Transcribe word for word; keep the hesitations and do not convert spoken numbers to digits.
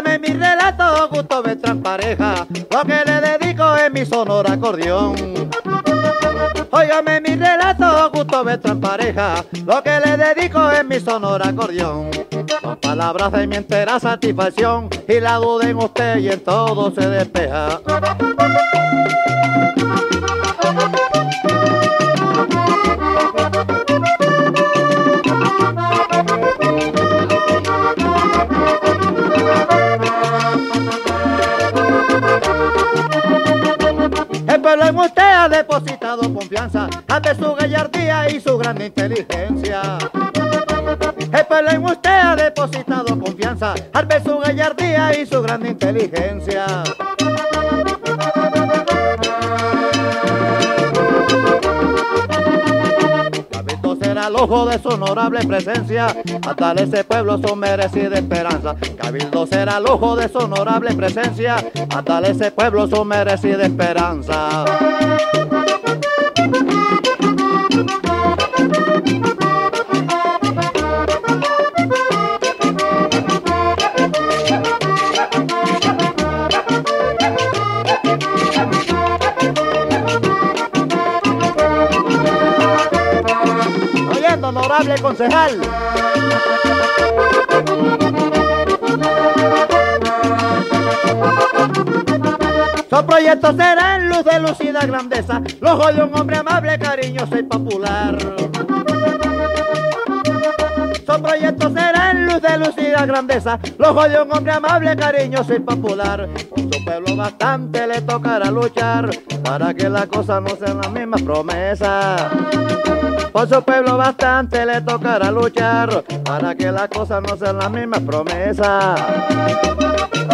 Óigame mi relato, Gusto Beltrán Pareja, lo que le dedico es mi sonoro acordeón. Óigame mi relato, Gusto Beltrán Pareja, lo que le dedico es mi sonoro acordeón. Son palabras de mi entera satisfacción, y la duda en usted y en todo se despeja. El pueblo en usted ha depositado confianza ante su gallardía y su gran inteligencia. El pueblo en usted ha depositado confianza al ver su gallardía y su gran inteligencia. Cabildo será el ojo de su honorable presencia, a tal ese pueblo su merecida esperanza. Cabildo será el ojo de su honorable presencia, a tal ese pueblo su merecida esperanza. Oyendo, honorable concejal. Su proyecto será en luz de lucida grandeza, los ojos de un hombre amable, cariñoso y popular. Su proyecto será en luz de lucida grandeza, los ojos de un hombre amable, cariñoso y popular. Con su pueblo bastante le tocará luchar, para que las cosas no sean las mismas promesas. Por su pueblo bastante le tocará luchar, para que las cosas no sean las mismas promesas.